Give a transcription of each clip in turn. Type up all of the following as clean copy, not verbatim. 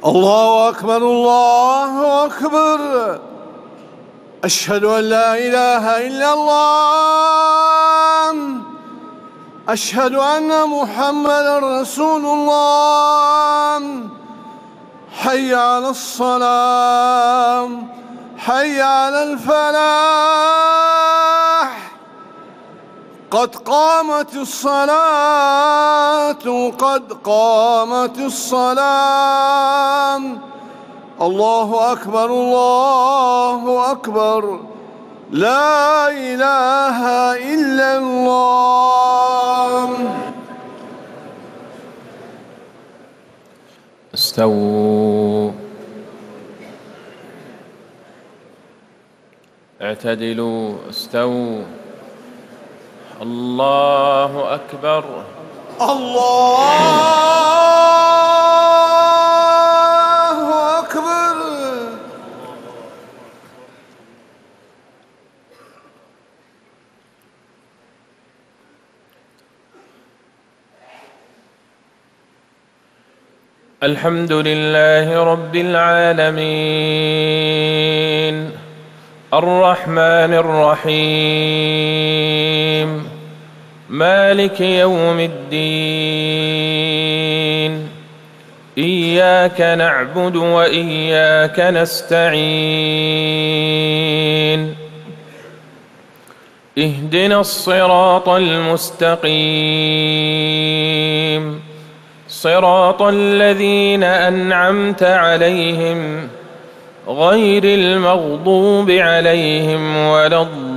الله أكبر الله أكبر. أشهد أن لا إله إلا الله. أشهد أن محمدًا رسول الله. حي على الصلاة، حي على الفلاح. قد قامت الصلاة، قد قامت الصلاة. الله أكبر الله أكبر. لا إله إلا الله. استووا، اعتدلوا، استووا. الله أكبر. الله أكبر. الحمد لله رب العالمين، الرحمن الرحيم، مالك يوم الدين. إياك نعبد وإياك نستعين. اهدنا الصراط المستقيم، صراط الذين أنعمت عليهم غير المغضوب عليهم ولا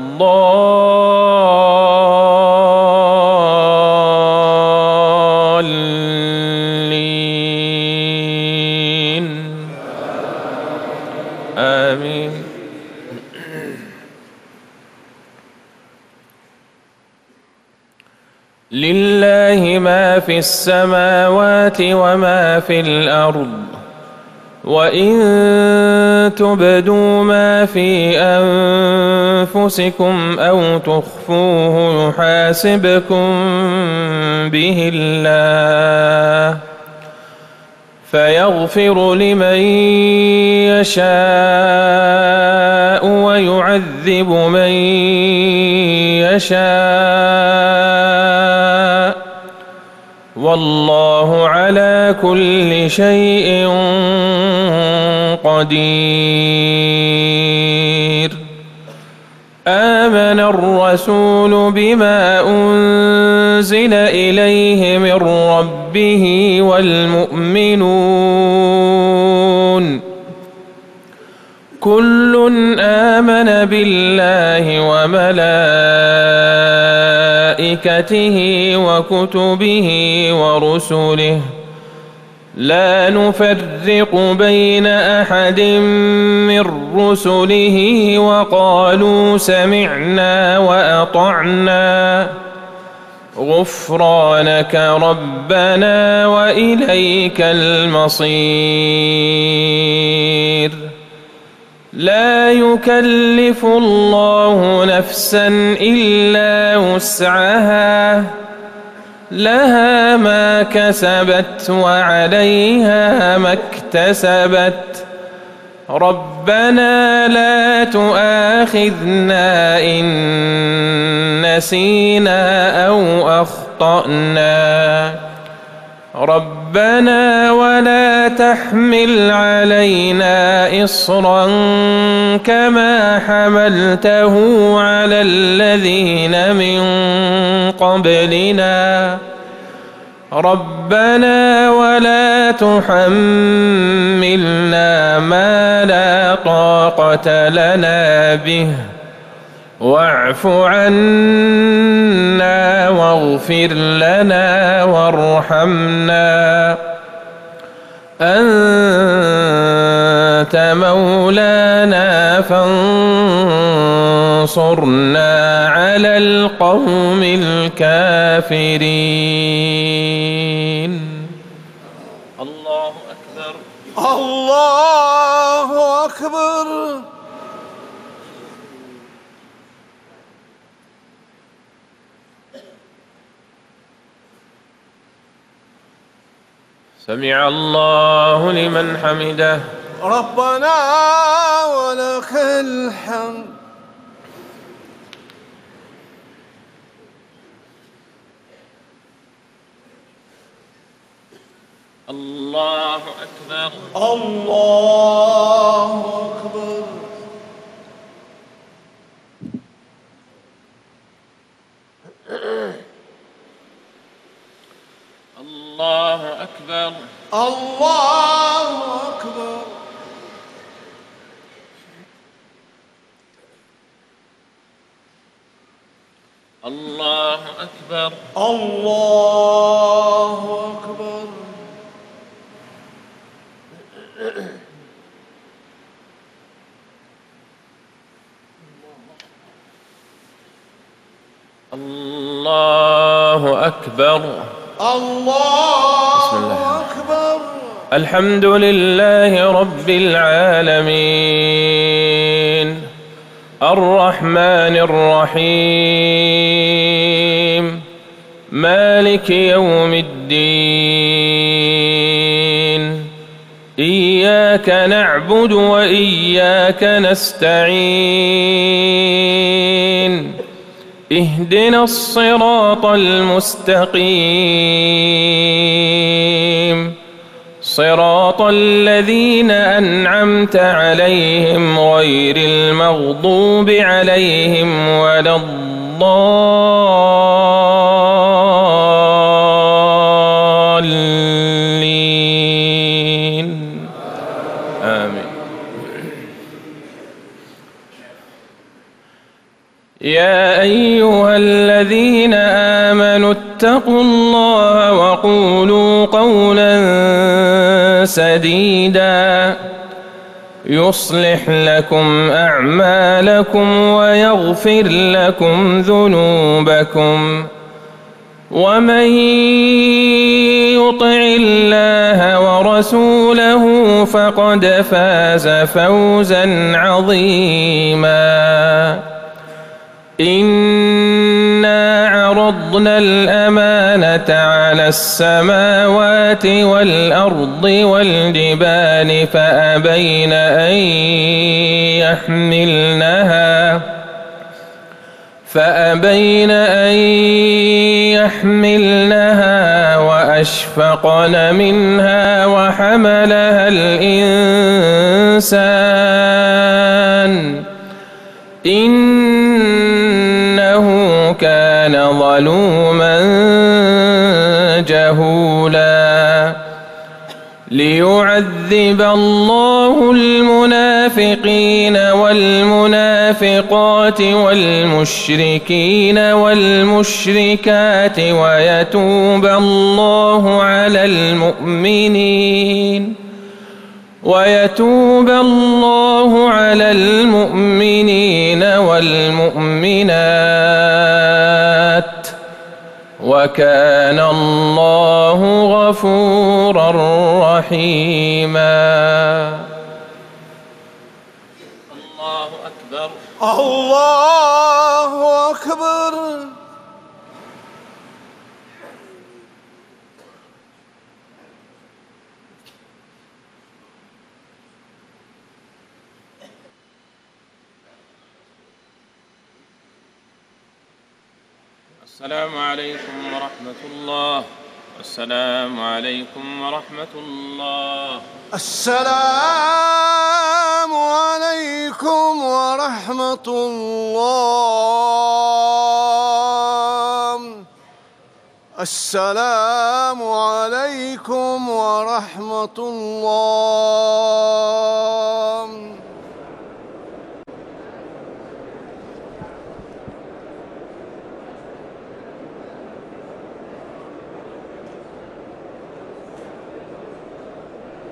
الضالين. آمين. لله ما في السماوات وما في الأرض، وإن تبدوا ما في أنفسكم أو تخفوه يحاسبكم به الله، فيغفر لمن يشاء ويعذب من يشاء، والله على كل شيء قدير. آمن الرسول بما أنزل إليه من ربه والمؤمنون كل آمن بالله وملائكته وكتبه ورسله لا نفرق بين أحد من رسله، وقالوا سمعنا وأطعنا غفرانك ربنا وإليك المصير. لا يكلف الله نفسا إلا وسعها، لها ما كسبت وعليها ما اكتسبت. ربنا لا تؤاخذنا إن نسينا أو أخطأنا. ربنا ولا تحمل علينا إصرا كما حملته على الذين من قبلنا. ربنا ولا تحملنا ما لا طاقة لنا به، واعف عنا واغفر لنا وارحمنا، أنت مولانا فانصرنا على القوم الكافرين. الله أكبر. الله أكبر. سمع الله لمن حمده. ربنا ولك الحمد. الله أكبر. الله أكبر. الله أكبر. الله أكبر. الله أكبر. الله أكبر. الله أكبر. الله أكبر. الحمد لله رب العالمين الرحمن الرحيم مالك يوم الدين إياك نعبد وإياك نستعين اهدنا الصراط المستقيم صراط الذين أنعمت عليهم غير المغضوب عليهم ولا الضالين آمين. يا أيها الذين آمنوا اتقوا الله وقولوا قولا سديدا يصلح لكم أعمالكم ويغفر لكم ذنوبكم ومن يطع الله ورسوله فقد فاز فوزا عظيما. إنا عرضنا الأمانة على السماوات والأرض والجبال فأبين أن يحملنها وأشفقن منها وحملها الإنسان إنه كان ظلوما جهولا. ليعذب الله المنافقين والمنافقات والمشركين والمشركات ويتوب الله على المؤمنين والمؤمنات وكان الله غفورا رحيما. الله أكبر. الله أكبر. السلام عليكم ورحمة الله. السلام عليكم ورحمة الله. السلام عليكم ورحمة الله. السلام عليكم ورحمة الله.